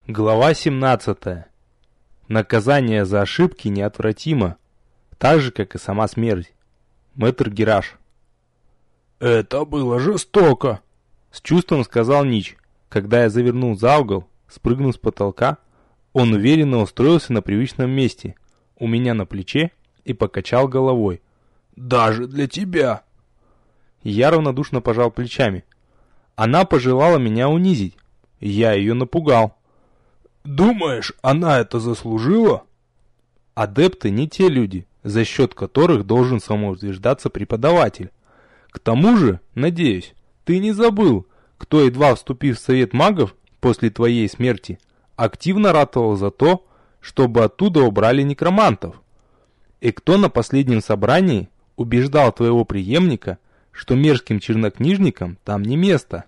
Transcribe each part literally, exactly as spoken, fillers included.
Глава семнадцатая. Наказание за ошибки неотвратимо, так же, как и сама смерть. Мэтр Гераш. «Это было жестоко», — с чувством сказал Нич. Когда я завернул за угол, спрыгнув с потолка, он уверенно устроился на привычном месте, у меня на плече, и покачал головой. «Даже для тебя». Я равнодушно пожал плечами. Она пожелала меня унизить. Я ее напугал. «Думаешь, она это заслужила?» Адепты не те люди, за счет которых должен самоутверждаться преподаватель. К тому же, надеюсь, ты не забыл, кто, едва вступив в совет магов после твоей смерти, активно ратовал за то, чтобы оттуда убрали некромантов. И кто на последнем собрании убеждал твоего преемника, что мерзким чернокнижникам там не место.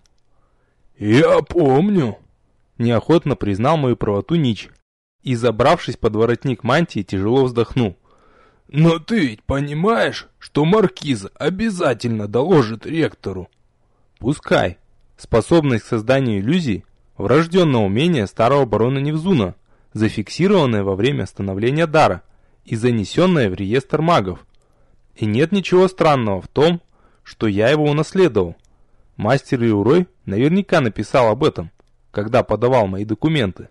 «Я помню», — неохотно признал мою правоту Нич, и, забравшись под воротник мантии, тяжело вздохнул. «Но ты ведь понимаешь, что маркиза обязательно доложит ректору?» «Пускай. Способность к созданию иллюзий — врожденное умение старого барона Невзуна, зафиксированное во время становления дара и занесенное в реестр магов. И нет ничего странного в том, что я его унаследовал. Мастер Иурой наверняка написал об этом, когда подавал мои документы».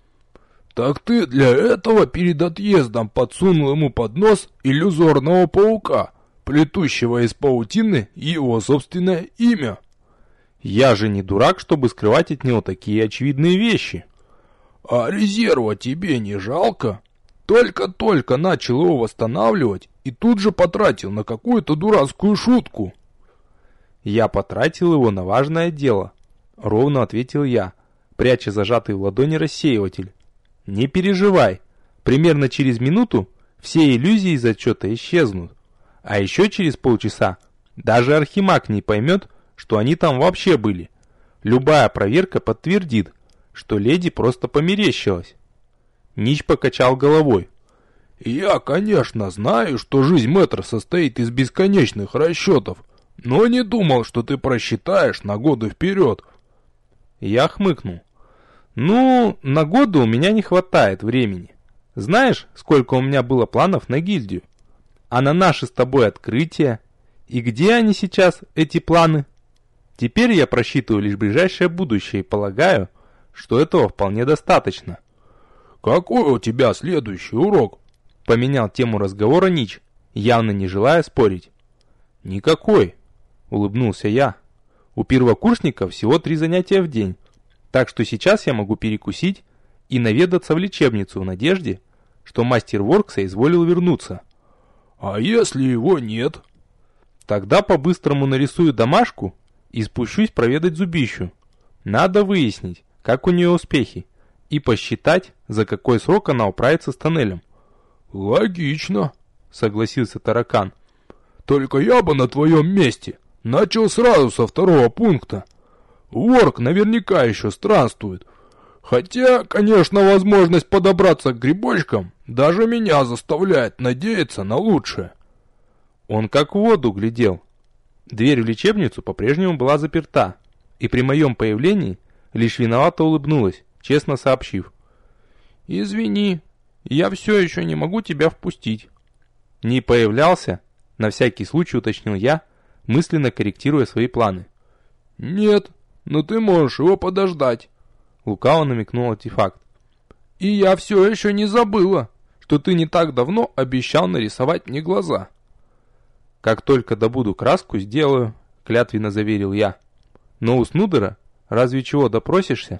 «Так ты для этого перед отъездом подсунул ему под нос иллюзорного паука, плетущего из паутины его собственное имя?» «Я же не дурак, чтобы скрывать от него такие очевидные вещи». «А резерва тебе не жалко? Только-только начал его восстанавливать и тут же потратил на какую-то дурацкую шутку». «Я потратил его на важное дело», — ровно ответил я, пряча зажатый в ладони рассеиватель. «Не переживай, примерно через минуту все иллюзии из отчета исчезнут, а еще через полчаса даже архимаг не поймет, что они там вообще были. Любая проверка подтвердит, что леди просто померещилась». Нич покачал головой. «Я, конечно, знаю, что жизнь мэтра состоит из бесконечных расчетов, но не думал, что ты просчитаешь на годы вперед». Я хмыкнул. «Ну, на годы у меня не хватает времени. Знаешь, сколько у меня было планов на гильдию? А на наши с тобой открытия? И где они сейчас, эти планы? Теперь я просчитываю лишь ближайшее будущее и полагаю, что этого вполне достаточно». «Какой у тебя следующий урок?» — поменял тему разговора Нич, явно не желая спорить. «Никакой», — улыбнулся я. «У первокурсников всего три занятия в день. Так что сейчас я могу перекусить и наведаться в лечебницу в надежде, что мастер Воркса изволил вернуться». «А если его нет?» «Тогда по-быстрому нарисую домашку и спущусь проведать зубищу. Надо выяснить, как у нее успехи, и посчитать, за какой срок она управится с тоннелем». «Логично», — согласился таракан. «Только я бы на твоем месте начал сразу со второго пункта. Ворк наверняка еще странствует. Хотя, конечно, возможность подобраться к грибочкам даже меня заставляет надеяться на лучшее». Он как в воду глядел. Дверь в лечебницу по-прежнему была заперта, и при моем появлении лишь виновато улыбнулась, честно сообщив: «Извини, я все еще не могу тебя впустить». «Не появлялся?» — на всякий случай уточнил я, мысленно корректируя свои планы. «Нет, но ты можешь его подождать», — лукаво намекнул артефакт. «И я все еще не забыла, что ты не так давно обещал нарисовать мне глаза». «Как только добуду краску, сделаю», — клятвенно заверил я. «Но у Снудера разве чего допросишься?»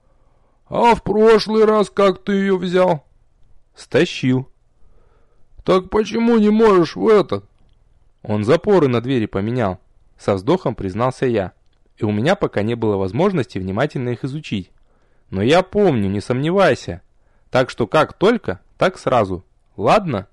«А в прошлый раз как ты ее взял?» «Стащил». «Так почему не можешь в этот?» «Он запоры на двери поменял», — со вздохом признался я. «И у меня пока не было возможности внимательно их изучить. Но я помню, не сомневайся. Так что как только, так сразу. Ладно?»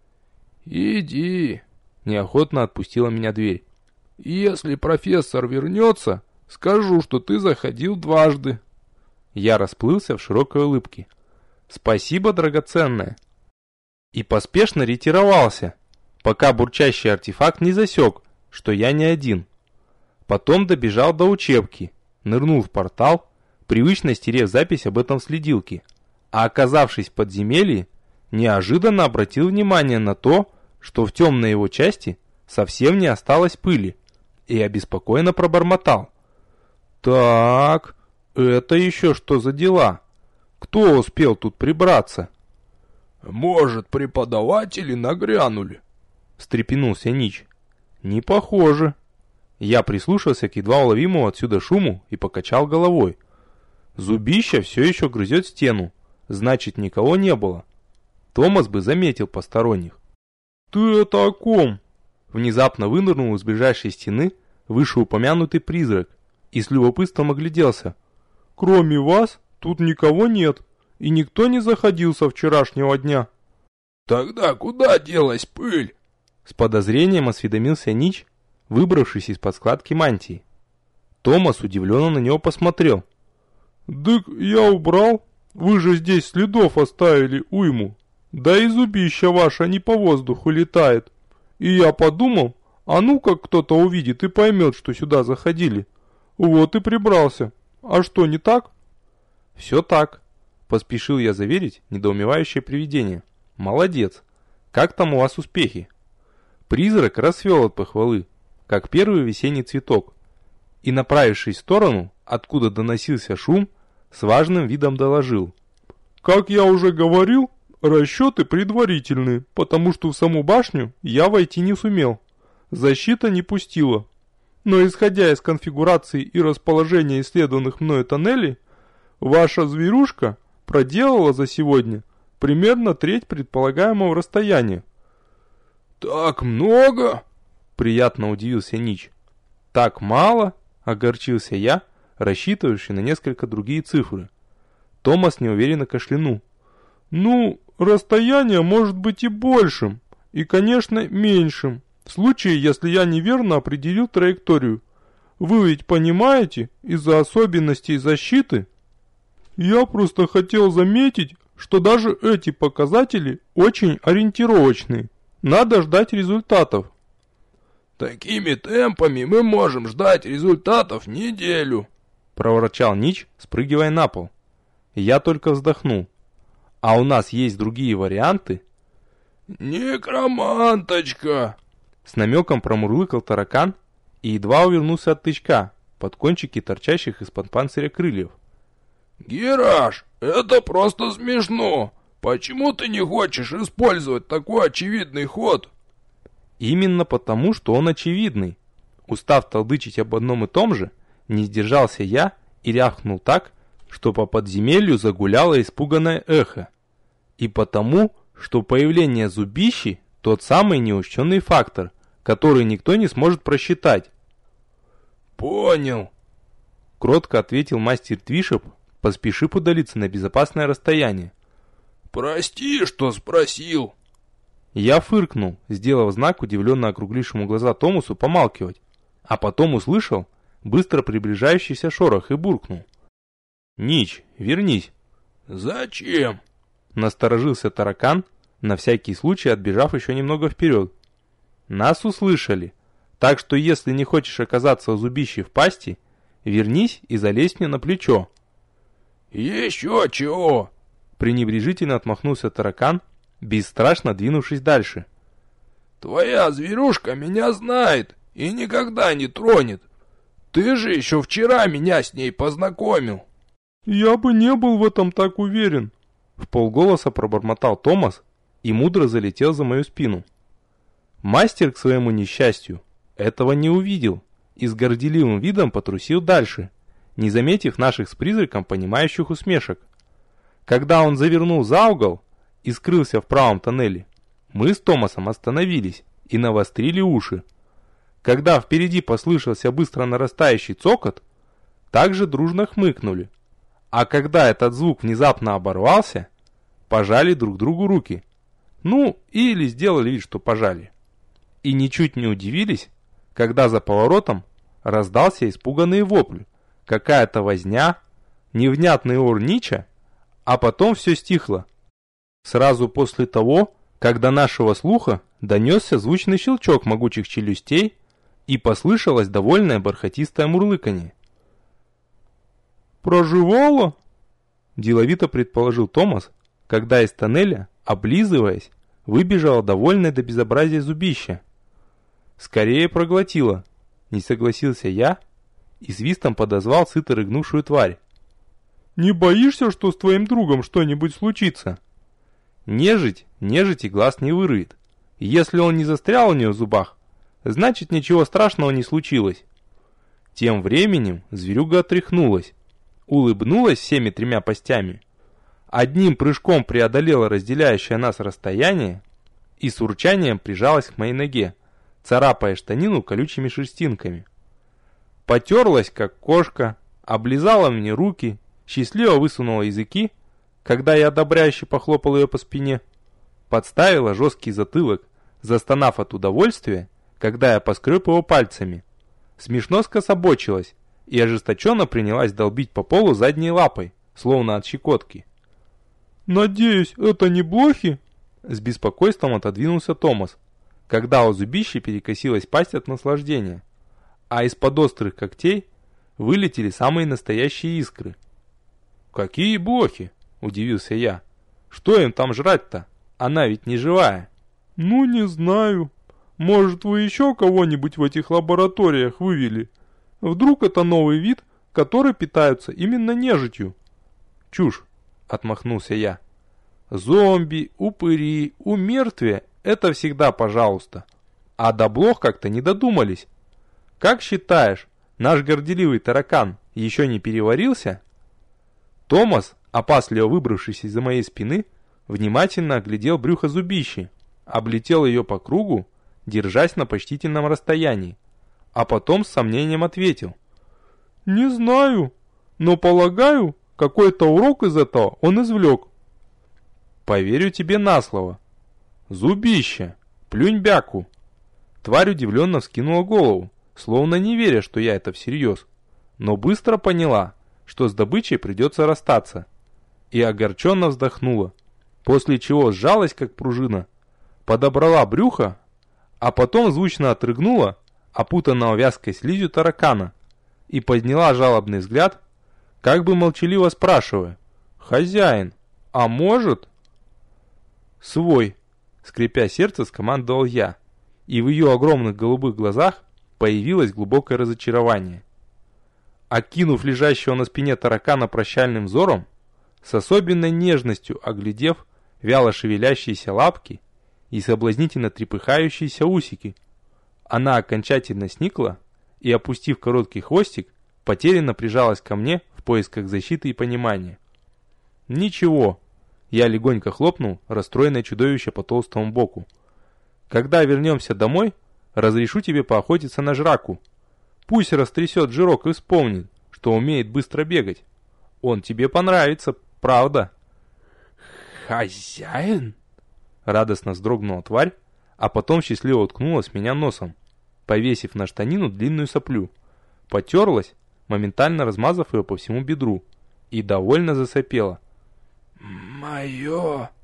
«Иди», — неохотно отпустила меня дверь. «Если профессор вернется, скажу, что ты заходил дважды». Я расплылся в широкой улыбке. «Спасибо, драгоценная». И поспешно ретировался, пока бурчащий артефакт не засек, что я не один. Потом добежал до учебки, нырнул в портал, привычно стерев запись об этом в следилке, а оказавшись в подземелье, неожиданно обратил внимание на то, что в темной его части совсем не осталось пыли, и обеспокоенно пробормотал. «Так, это еще что за дела? Кто успел тут прибраться?» «Может, преподаватели нагрянули?» — встрепенулся Нич. «Не похоже». Я прислушался к едва уловимому отсюда шуму и покачал головой. Зубища все еще грызет стену, значит, никого не было. Томас бы заметил посторонних. «Ты это о ком?» Внезапно вынырнул из ближайшей стены вышеупомянутый призрак и с любопытством огляделся. «Кроме вас, тут никого нет, и никто не заходил со вчерашнего дня». «Тогда куда делась пыль?» С подозрением осведомился Нич, выбравшись из-под складки мантии. Томас удивленно на него посмотрел. «Дык, я убрал. Вы же здесь следов оставили уйму. Да и зубища ваша не по воздуху летает. И я подумал, а ну как кто-то увидит и поймет, что сюда заходили. Вот и прибрался. А что, не так?» «Все так», — поспешил я заверить недоумевающее привидение. «Молодец. Как там у вас успехи?» Призрак расцвел от похвалы, как первый весенний цветок, и, направившись в сторону, откуда доносился шум, с важным видом доложил. «Как я уже говорил, расчеты предварительные, потому что в саму башню я войти не сумел. Защита не пустила. Но исходя из конфигурации и расположения исследованных мною тоннелей, ваша зверушка проделала за сегодня примерно треть предполагаемого расстояния». «Так много?» — приятно удивился Нич. «Так мало?» — огорчился я, рассчитывавший на несколько другие цифры. Томас неуверенно кашлянул. «Ну, расстояние может быть и большим, и, конечно, меньшим, в случае, если я неверно определил траекторию. Вы ведь понимаете, из-за особенностей защиты?» «Я просто хотел заметить, что даже эти показатели очень ориентировочные. Надо ждать результатов». «Такими темпами мы можем ждать результатов неделю», — проворчал Нич, спрыгивая на пол. Я только вздохнул. «А у нас есть другие варианты?» «Некроманточка!» С намеком промурлыкал таракан и едва увернулся от тычка под кончики торчащих из-под панциря крыльев. «Гераш, это просто смешно! Почему ты не хочешь использовать такой очевидный ход?» «Именно потому, что он очевидный». Устав толдычить об одном и том же, не сдержался я и рявкнул так, что по подземелью загуляло испуганное эхо. И потому, что появление зубищи – тот самый неучтенный фактор, который никто не сможет просчитать. «Понял», – кротко ответил мастер Твишеп, поспешив удалиться на безопасное расстояние. «Прости, что спросил». Я фыркнул, сделав знак удивленно округлившему глаза Томасу помалкивать, а потом услышал быстро приближающийся шорох и буркнул. «Нич, вернись». «Зачем?» Насторожился таракан, на всякий случай отбежав еще немного вперед. «Нас услышали, так что если не хочешь оказаться у зубищи в пасти, вернись и залезь мне на плечо». «Еще чего?» Пренебрежительно отмахнулся таракан, бесстрашно двинувшись дальше. «Твоя зверюшка меня знает и никогда не тронет. Ты же еще вчера меня с ней познакомил». «Я бы не был в этом так уверен», — вполголоса пробормотал Томас и мудро залетел за мою спину. Мастер, к своему несчастью, этого не увидел и с горделивым видом потрусил дальше, не заметив наших с призраком понимающих усмешек. Когда он завернул за угол и скрылся в правом тоннеле, мы с Томасом остановились и навострили уши. Когда впереди послышался быстро нарастающий цокот, также дружно хмыкнули. А когда этот звук внезапно оборвался, пожали друг другу руки. Ну, или сделали вид, что пожали. И ничуть не удивились, когда за поворотом раздался испуганный вопль, какая-то возня, невнятный ор Нича, а потом все стихло. Сразу после того, как до нашего слуха донесся звучный щелчок могучих челюстей и послышалось довольное бархатистое мурлыканье. Проживала? Деловито предположил Томас, когда из тоннеля, облизываясь, выбежала довольная до безобразия зубища. Скорее проглотила, не согласился я и свистом подозвал сыто рыгнувшую тварь. Не боишься, что с твоим другом что-нибудь случится? Нежить, нежить и глаз не вырыет. Если он не застрял у нее в зубах, значит ничего страшного не случилось. Тем временем зверюга отряхнулась, улыбнулась всеми тремя постями, одним прыжком преодолела разделяющее нас расстояние и с урчанием прижалась к моей ноге, царапая штанину колючими шерстинками. Потерлась, как кошка, облизала мне руки, счастливо высунула языки, когда я одобряюще похлопал ее по спине, подставила жесткий затылок, застонав от удовольствия, когда я поскреб его пальцами, смешно скособочилась и ожесточенно принялась долбить по полу задней лапой, словно от щекотки. «Надеюсь, это не блохи?» С беспокойством отодвинулся Томас, когда у зубища перекосилась пасть от наслаждения, а из-под острых когтей вылетели самые настоящие искры. «Какие блохи?» – удивился я. «Что им там жрать-то? Она ведь не живая». «Ну, не знаю. Может, вы еще кого-нибудь в этих лабораториях вывели? Вдруг это новый вид, который питаются именно нежитью?» «Чушь», — отмахнулся я. «Зомби, упыри, умертвие — это всегда пожалуйста. А до блох как-то не додумались. Как считаешь, наш горделивый таракан еще не переварился?» Томас, опасливо выбравшись из-за моей спины, внимательно оглядел брюхо зубищи, облетел ее по кругу, держась на почтительном расстоянии, а потом с сомнением ответил. «Не знаю, но полагаю, какой-то урок из этого он извлек». «Поверю тебе на слово». «Зубище! Плюнь бяку!» Тварь удивленно вскинула голову, словно не веря, что я это всерьез, но быстро поняла, что с добычей придется расстаться, и огорченно вздохнула, после чего сжалась, как пружина, подобрала брюхо, а потом звучно отрыгнула опутанного вязкой слизью таракана и подняла жалобный взгляд, как бы молчаливо спрашивая: «Хозяин, а может?» «Свой», — скрипя сердце, скомандовал я, и в ее огромных голубых глазах появилось глубокое разочарование. Окинув лежащего на спине таракана прощальным взором, с особенной нежностью оглядев вяло шевелящиеся лапки и соблазнительно трепыхающиеся усики, она окончательно сникла и, опустив короткий хвостик, потерянно прижалась ко мне в поисках защиты и понимания. «Ничего», — я легонько хлопнул расстроенное чудовище по толстому боку. «Когда вернемся домой, разрешу тебе поохотиться на жраку. Пусть растрясет жирок и вспомнит, что умеет быстро бегать. Он тебе понравится, правда?» «Хозяин?» Радостно вздрогнула тварь, а потом счастливо уткнулась в меня носом, повесив на штанину длинную соплю, потерлась, моментально размазав ее по всему бедру, и довольно засопела. «Мое...»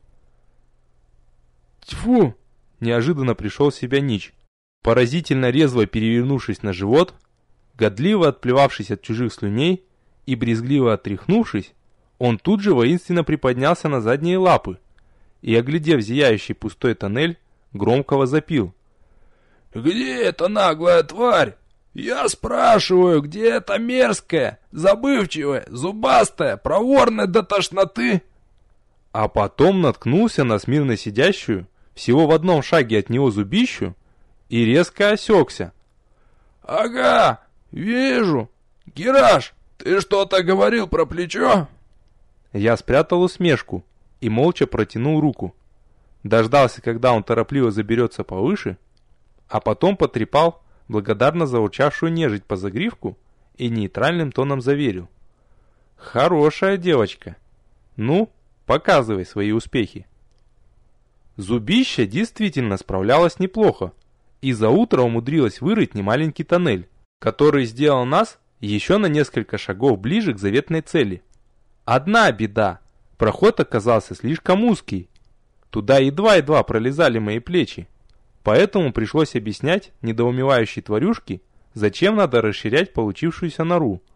«Тьфу!» — неожиданно пришел в себя Нич. Поразительно резво перевернувшись на живот, годливо отплевавшись от чужих слюней и брезгливо отряхнувшись, он тут же воинственно приподнялся на задние лапы и, оглядев зияющий пустой тоннель, громко возопил. «Где эта наглая тварь? Я спрашиваю, где эта мерзкая, забывчивая, зубастая, проворная до тошноты?» А потом наткнулся на смирно сидящую, всего в одном шаге от него зубищу, и резко осекся. «Ага, вижу. Гераш, ты что-то говорил про плечо?» Я спрятал усмешку и молча протянул руку. Дождался, когда он торопливо заберется повыше, а потом потрепал благодарно заурчавшую нежить по загривку и нейтральным тоном заверил. «Хорошая девочка. Ну, показывай свои успехи». Зубища действительно справлялась неплохо, и за утро умудрилась вырыть немаленький тоннель, который сделал нас еще на несколько шагов ближе к заветной цели. Одна беда, проход оказался слишком узкий. Туда едва-едва пролезали мои плечи, поэтому пришлось объяснять недоумевающей тварюшке, зачем надо расширять получившуюся нору.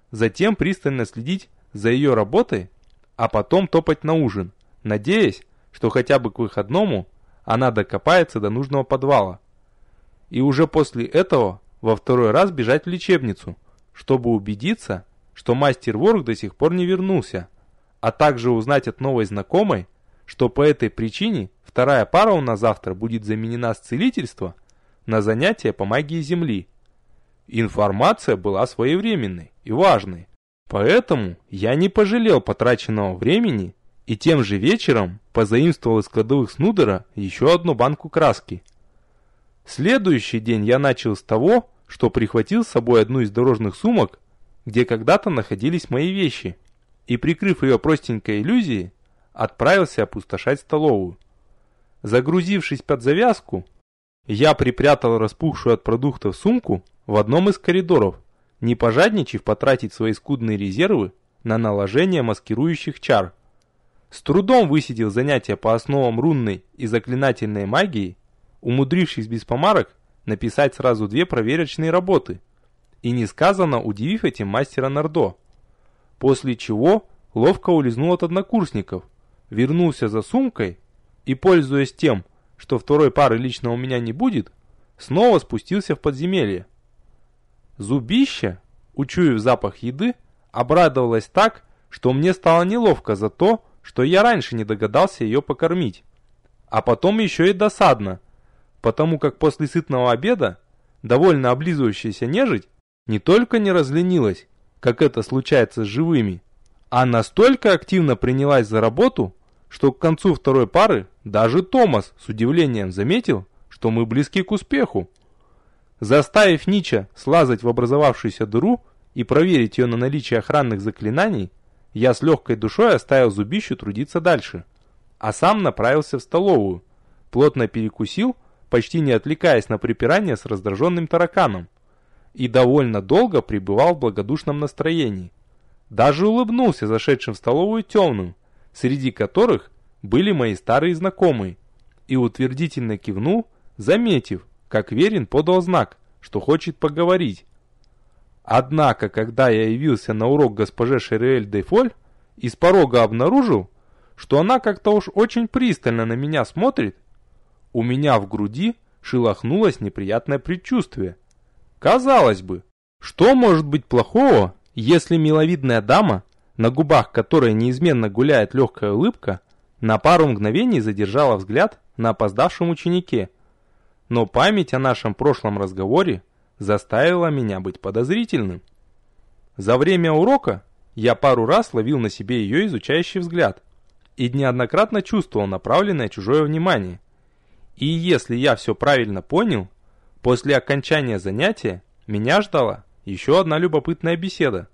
затем пристально следить за ее работой, а потом топать на ужин, надеясь, что хотя бы к выходному она докопается до нужного подвала. И уже после этого во второй раз бежать в лечебницу, чтобы убедиться, что мастер Ворк до сих пор не вернулся, а также узнать от новой знакомой, что по этой причине вторая пара у нас завтра будет заменена с целительства на занятия по магии Земли. Информация была своевременной и важной, поэтому я не пожалел потраченного времени и тем же вечером позаимствовал из кладовых Снудера еще одну банку краски. Следующий день я начал с того, что прихватил с собой одну из дорожных сумок, где когда-то находились мои вещи, и, прикрыв ее простенькой иллюзией, отправился опустошать столовую. Загрузившись под завязку, я припрятал распухшую от продуктов сумку в одном из коридоров, не пожадничав потратить свои скудные резервы на наложение маскирующих чар. С трудом высидел занятия по основам рунной и заклинательной магии, умудрившись без помарок написать сразу две проверочные работы, и несказанно удивив этим мастера Нардо. После чего ловко улизнул от однокурсников, вернулся за сумкой и, пользуясь тем, что второй пары лично у меня не будет, снова спустился в подземелье. Зубища, учуяв запах еды, обрадовалась так, что мне стало неловко за то, что я раньше не догадался ее покормить. А потом еще и досадно, потому как после сытного обеда довольно облизывающаяся нежить не только не разленилась, как это случается с живыми, а настолько активно принялась за работу, что к концу второй пары даже Томас с удивлением заметил, что мы близки к успеху. Заставив Нича слазать в образовавшуюся дыру и проверить ее на наличие охранных заклинаний, я с легкой душой оставил Зубищу трудиться дальше, а сам направился в столовую, плотно перекусил, почти не отвлекаясь на припирание с раздраженным тараканом, и довольно долго пребывал в благодушном настроении. Даже улыбнулся зашедшим в столовую темным, среди которых были мои старые знакомые, и утвердительно кивнул, заметив, как Верин подал знак, что хочет поговорить. Однако, когда я явился на урок госпоже Шериэль де Фоль, из порога обнаружил, что она как-то уж очень пристально на меня смотрит, у меня в груди шелохнулось неприятное предчувствие. Казалось бы, что может быть плохого, если миловидная дама, на губах которой неизменно гуляет легкая улыбка, на пару мгновений задержала взгляд на опоздавшем ученике. Но память о нашем прошлом разговоре заставила меня быть подозрительным. За время урока я пару раз ловил на себе ее изучающий взгляд и неоднократно чувствовал направленное чужое внимание. И если я все правильно понял, после окончания занятия меня ждала еще одна любопытная беседа.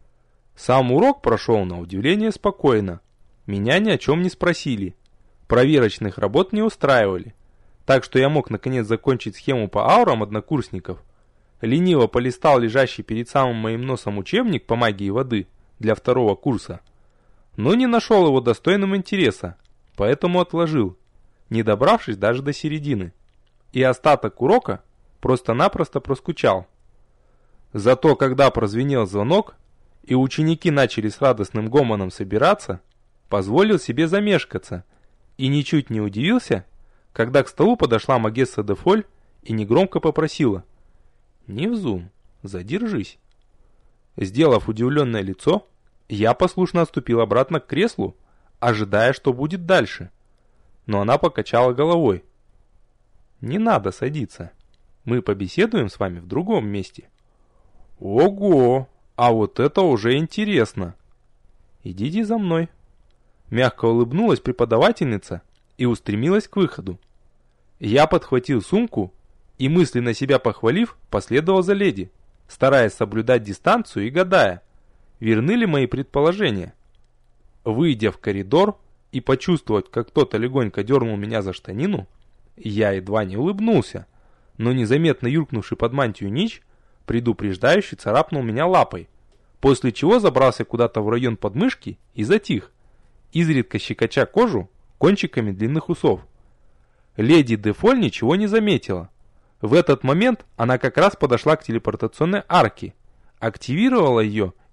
Сам урок прошел на удивление спокойно. Меня ни о чем не спросили. Проверочных работ не устраивали. Так что я мог наконец закончить схему по аурам однокурсников. Лениво полистал лежащий перед самым моим носом учебник по магии воды для второго курса. Но не нашел его достойным интереса, поэтому отложил, не добравшись даже до середины. И остаток урока просто-напросто проскучал. Зато когда прозвенел звонок, и ученики начали с радостным гомоном собираться, позволил себе замешкаться и ничуть не удивился, когда к столу подошла Магесса де Фоль и негромко попросила: «Невзун, задержись». Сделав удивленное лицо, я послушно отступил обратно к креслу, ожидая, что будет дальше. Но она покачала головой. «Не надо садиться. Мы побеседуем с вами в другом месте». «Ого! А вот это уже интересно!» «Идите за мной». Мягко улыбнулась преподавательница и устремилась к выходу. Я подхватил сумку и, мысленно себя похвалив, последовал за леди, стараясь соблюдать дистанцию и гадая, верны ли мои предположения. Выйдя в коридор и почувствовать, как кто-то легонько дернул меня за штанину, я едва не улыбнулся, но незаметно юркнувший под мантию Нич предупреждающе царапнул меня лапой, после чего забрался куда-то в район подмышки и затих, изредка щекоча кожу кончиками длинных усов. Леди де Фоль ничего не заметила. В этот момент она как раз подошла к телепортационной арке, активировала ее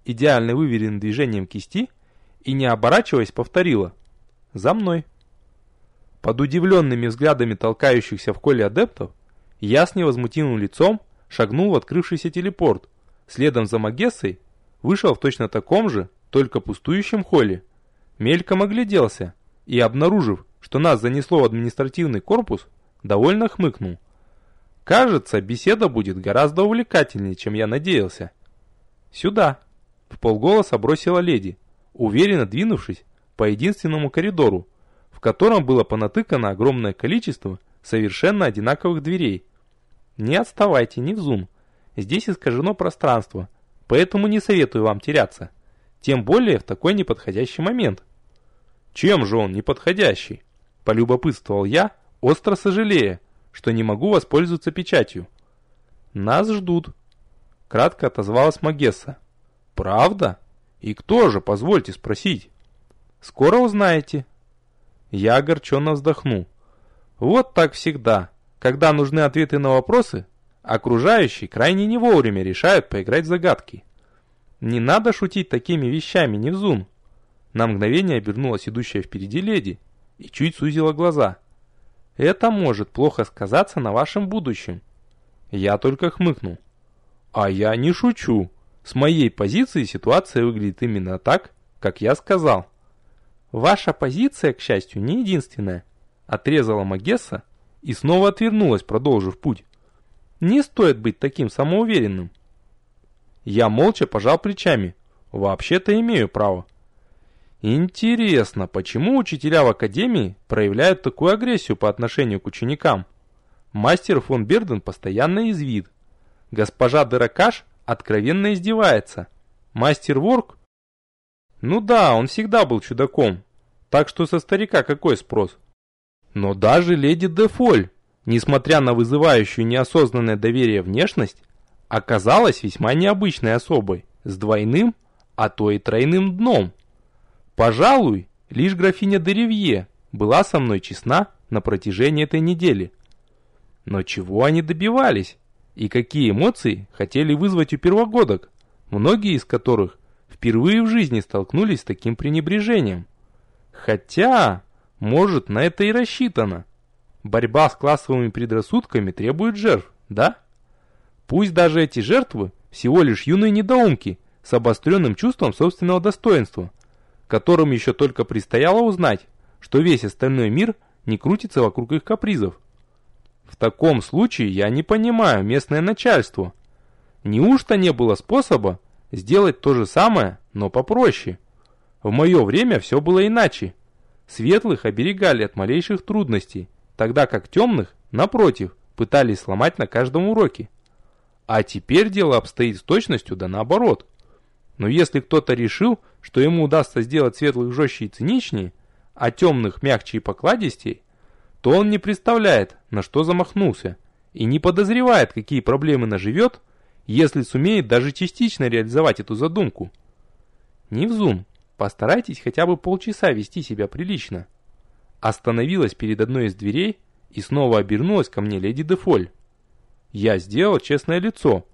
идеально выверенным движением кисти и, не оборачиваясь, повторила: «За мной». Под удивленными взглядами толкающихся в холле адептов я с невозмутимым лицом шагнул в открывшийся телепорт, следом за Магессой вышел в точно таком же, только пустующем холле, мельком огляделся и, обнаружив, что нас занесло в административный корпус, довольно хмыкнул. Кажется, беседа будет гораздо увлекательнее, чем я надеялся. «Сюда!» — вполголоса бросила леди, уверенно двинувшись по единственному коридору, в котором было понатыкано огромное количество совершенно одинаковых дверей. «Не отставайте, не в зум. Здесь искажено пространство, поэтому не советую вам теряться. Тем более в такой неподходящий момент». «Чем же он неподходящий?» — полюбопытствовал я, остро сожалея, что не могу воспользоваться печатью. «Нас ждут», — кратко отозвалась Магесса. «Правда? И кто же, позвольте спросить?» «Скоро узнаете». Я огорченно вздохнул. Вот так всегда. Когда нужны ответы на вопросы, окружающие крайне не вовремя решают поиграть в загадки. Не надо шутить такими вещами, не в зум. На мгновение обернулась идущая впереди леди и чуть сузила глаза. Это может плохо сказаться на вашем будущем. Я только хмыкнул. А я не шучу. С моей позиции ситуация выглядит именно так, как я сказал. Ваша позиция, к счастью, не единственная, отрезала Магесса и снова отвернулась, продолжив путь. Не стоит быть таким самоуверенным. Я молча пожал плечами. Вообще-то имею право. Интересно, почему учителя в академии проявляют такую агрессию по отношению к ученикам? Мастер фон Берден постоянно язвит. Госпожа Деракаш откровенно издевается. Мастер Ворк? Ну да, он всегда был чудаком. Так что со старика какой спрос? Но даже леди Дефоль, несмотря на вызывающую неосознанное доверие внешность, оказалась весьма необычной особой, с двойным, а то и тройным дном. Пожалуй, лишь графиня де Ривье была со мной честна на протяжении этой недели. Но чего они добивались? И какие эмоции хотели вызвать у первогодок, многие из которых впервые в жизни столкнулись с таким пренебрежением? Хотя, может, на это и рассчитано. Борьба с классовыми предрассудками требует жертв, да? Пусть даже эти жертвы всего лишь юные недоумки с обостренным чувством собственного достоинства, которым еще только предстояло узнать, что весь остальной мир не крутится вокруг их капризов. В таком случае я не понимаю местное начальство. Неужто не было способа сделать то же самое, но попроще? В мое время все было иначе. Светлых оберегали от малейших трудностей, тогда как темных, напротив, пытались сломать на каждом уроке. А теперь дело обстоит с точностью да наоборот. Но если кто-то решил, что ему удастся сделать светлых жестче и циничнее, а темных мягче и покладистей, то он не представляет, на что замахнулся, и не подозревает, какие проблемы наживет, если сумеет даже частично реализовать эту задумку. Не в зум, постарайтесь хотя бы полчаса вести себя прилично. Остановилась перед одной из дверей и снова обернулась ко мне леди Дефоль. Я сделал честное лицо.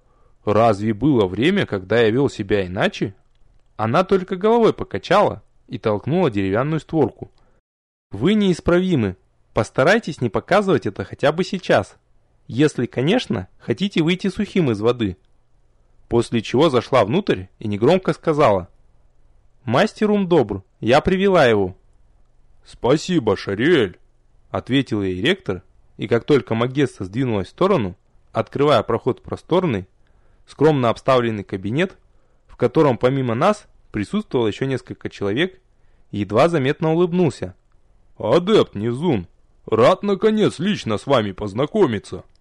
Разве было время, когда я вел себя иначе? Она только головой покачала и толкнула деревянную створку. Вы неисправимы. Постарайтесь не показывать это хотя бы сейчас. Если, конечно, хотите выйти сухим из воды. После чего зашла внутрь и негромко сказала: «Мастер ум добр, я привела его». «Спасибо, Шариэль», — ответил ей ректор, и как только Магесса сдвинулась в сторону, открывая проход в просторный, скромно обставленный кабинет, в котором помимо нас присутствовало еще несколько человек, едва заметно улыбнулся. «Адепт Низун, рад наконец лично с вами познакомиться».